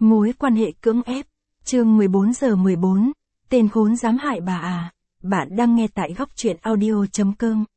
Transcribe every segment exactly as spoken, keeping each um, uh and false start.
Mối quan hệ cưỡng ép. Chương mười bốn giờ mười bốn. Tên khốn dám hại bà à. Bạn đang nghe tại góc truyện audio chấm com.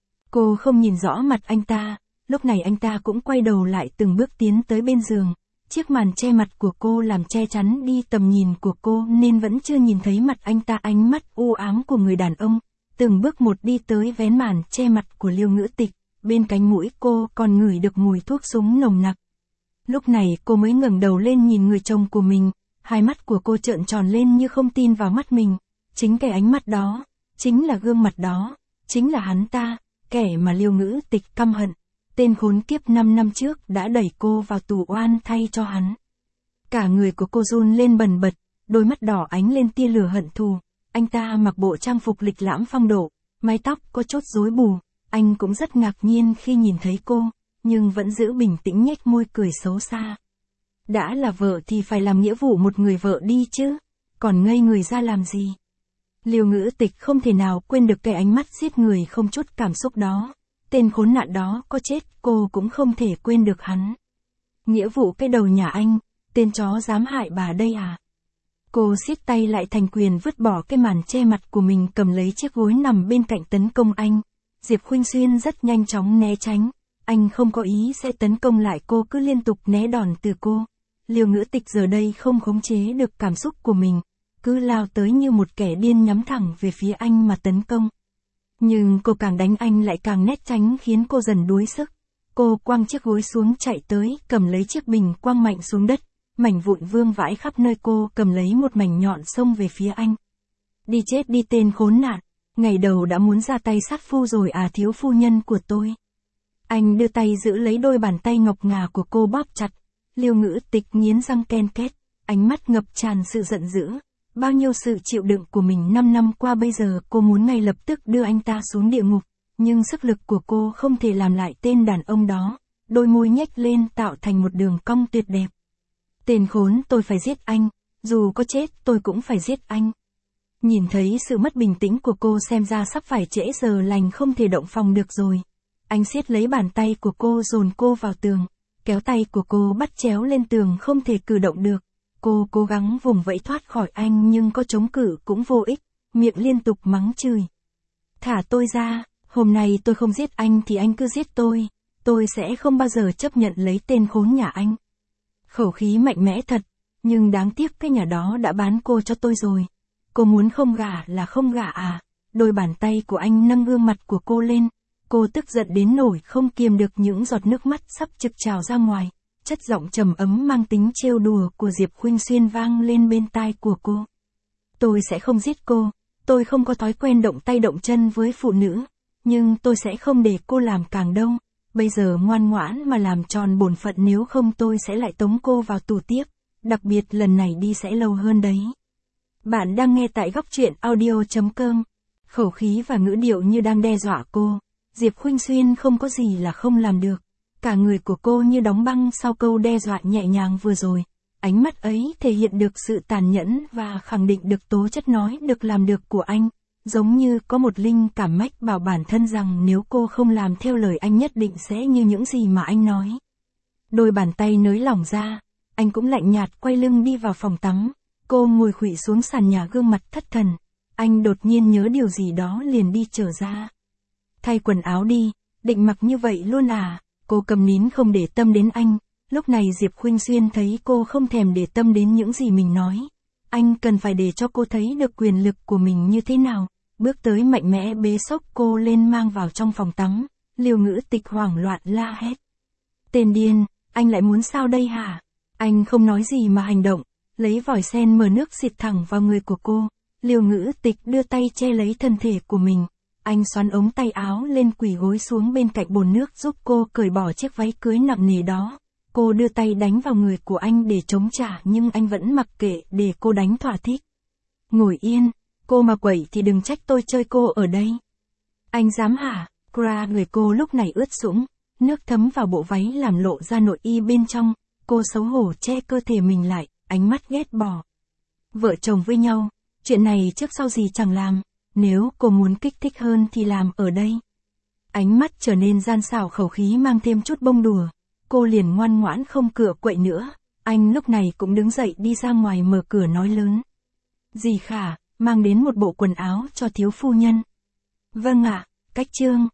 Cô không nhìn rõ mặt anh ta, lúc này anh ta cũng quay đầu lại từng bước tiến tới bên giường. Chiếc màn che mặt của cô làm che chắn đi tầm nhìn của cô nên vẫn chưa nhìn thấy mặt anh ta. Ánh mắt u ám của người đàn ông, từng bước một đi tới vén màn che mặt của Liêu Ngữ Tịch, bên cánh mũi cô còn ngửi được mùi thuốc súng nồng nặc. Lúc này cô mới ngẩng đầu lên nhìn người chồng của mình, hai mắt của cô trợn tròn lên như không tin vào mắt mình. Chính cái ánh mắt đó, chính là gương mặt đó, chính là hắn ta, kẻ mà Liêu Ngữ Tịch căm hận. Tên khốn kiếp năm năm trước đã đẩy cô vào tù oan thay cho hắn. Cả người của cô run lên bần bật, đôi mắt đỏ ánh lên tia lửa hận thù. Anh ta mặc bộ trang phục lịch lãm phong độ, mái tóc có chốt rối bù. Anh cũng rất ngạc nhiên khi nhìn thấy cô, nhưng vẫn giữ bình tĩnh nhếch môi cười xấu xa. Đã là vợ thì phải làm nghĩa vụ một người vợ đi chứ, còn ngây người ra làm gì? Liêu Ngữ Tịch không thể nào quên được cái ánh mắt giết người không chút cảm xúc đó. Tên khốn nạn đó có chết cô cũng không thể quên được hắn. Nghĩa vụ cái đầu nhà anh, tên chó dám hại bà đây à? Cô siết tay lại thành quyền vứt bỏ cái màn che mặt của mình, cầm lấy chiếc gối nằm bên cạnh tấn công anh. Diệp Khuynh Xuyên rất nhanh chóng né tránh. Anh không có ý sẽ tấn công lại cô, cứ liên tục né đòn từ cô. Liêu Ngữ Tịch giờ đây không khống chế được cảm xúc của mình, cứ lao tới như một kẻ điên nhắm thẳng về phía anh mà tấn công. Nhưng cô càng đánh anh lại càng né tránh khiến cô dần đuối sức. Cô quăng chiếc gối xuống chạy tới, cầm lấy chiếc bình quăng mạnh xuống đất. Mảnh vụn vương vãi khắp nơi, cô cầm lấy một mảnh nhọn xông về phía anh. Đi chết đi tên khốn nạn, ngày đầu đã muốn ra tay sát phu rồi à thiếu phu nhân của tôi. Anh đưa tay giữ lấy đôi bàn tay ngọc ngà của cô bóp chặt. Liêu Ngữ Tịch nghiến răng ken két, ánh mắt ngập tràn sự giận dữ. Bao nhiêu sự chịu đựng của mình năm năm qua, bây giờ cô muốn ngay lập tức đưa anh ta xuống địa ngục, nhưng sức lực của cô không thể làm lại tên đàn ông đó. Đôi môi nhếch lên tạo thành một đường cong tuyệt đẹp. Tên khốn, tôi phải giết anh, dù có chết tôi cũng phải giết anh. Nhìn thấy sự mất bình tĩnh của cô, xem ra sắp phải trễ giờ lành, không thể động phòng được rồi. Anh siết lấy bàn tay của cô dồn cô vào tường, kéo tay của cô bắt chéo lên tường không thể cử động được. Cô cố gắng vùng vẫy thoát khỏi anh nhưng có chống cự cũng vô ích, miệng liên tục mắng chửi. Thả tôi ra, hôm nay tôi không giết anh thì anh cứ giết tôi, tôi sẽ không bao giờ chấp nhận lấy tên khốn nhà anh. Khẩu khí mạnh mẽ thật, nhưng đáng tiếc cái nhà đó đã bán cô cho tôi rồi. Cô muốn không gả là không gả à? Đôi bàn tay của anh nâng gương mặt của cô lên. Cô tức giận đến nổi không kiềm được những giọt nước mắt sắp trực trào ra ngoài. Chất giọng trầm ấm mang tính trêu đùa của Diệp Khuynh Xuyên vang lên bên tai của cô. Tôi sẽ không giết cô, tôi không có thói quen động tay động chân với phụ nữ, nhưng tôi sẽ không để cô làm càng đâu. Bây giờ ngoan ngoãn mà làm tròn bổn phận, nếu không tôi sẽ lại tống cô vào tù tiếp, đặc biệt lần này đi sẽ lâu hơn đấy. Bạn đang nghe tại góc truyện audio chấm com. Khẩu khí và ngữ điệu như đang đe dọa cô. Diệp Khuynh Xuyên không có gì là không làm được. Cả người của cô như đóng băng sau câu đe dọa nhẹ nhàng vừa rồi. Ánh mắt ấy thể hiện được sự tàn nhẫn và khẳng định được tố chất nói được làm được của anh. Giống như có một linh cảm mách bảo bản thân rằng nếu cô không làm theo lời anh nhất định sẽ như những gì mà anh nói. Đôi bàn tay nới lỏng ra, anh cũng lạnh nhạt quay lưng đi vào phòng tắm. Cô ngồi khuỵu xuống sàn nhà, gương mặt thất thần. Anh đột nhiên nhớ điều gì đó liền đi trở ra. Thay quần áo đi, định mặc như vậy luôn à? Cô cầm nín không để tâm đến anh. Lúc này Diệp Khuynh Xuyên thấy cô không thèm để tâm đến những gì mình nói. Anh cần phải để cho cô thấy được quyền lực của mình như thế nào. Bước tới mạnh mẽ bế xốc cô lên mang vào trong phòng tắm. Liêu Ngữ Tịch hoảng loạn la hét. Tên điên, anh lại muốn sao đây hả? Anh không nói gì mà hành động, lấy vòi sen mở nước xịt thẳng vào người của cô. Liêu Ngữ Tịch đưa tay che lấy thân thể của mình. Anh xoắn ống tay áo lên, quỳ gối xuống bên cạnh bồn nước giúp cô cởi bỏ chiếc váy cưới nặng nề đó. Cô đưa tay đánh vào người của anh để chống trả nhưng anh vẫn mặc kệ để cô đánh thỏa thích. Ngồi yên, cô mà quậy thì đừng trách tôi chơi cô ở đây. Anh dám hả? Kra người cô lúc này ướt sũng, nước thấm vào bộ váy làm lộ ra nội y bên trong. Cô xấu hổ che cơ thể mình lại, ánh mắt ghét bỏ. Vợ chồng với nhau, chuyện này trước sau gì chẳng làm. Nếu cô muốn kích thích hơn thì làm ở đây. Ánh mắt trở nên gian xảo, khẩu khí mang thêm chút bông đùa. Cô liền ngoan ngoãn không cựa quậy nữa. Anh lúc này cũng đứng dậy đi ra ngoài mở cửa nói lớn. Dì Khả, mang đến một bộ quần áo cho thiếu phu nhân. Vâng ạ, cách trương.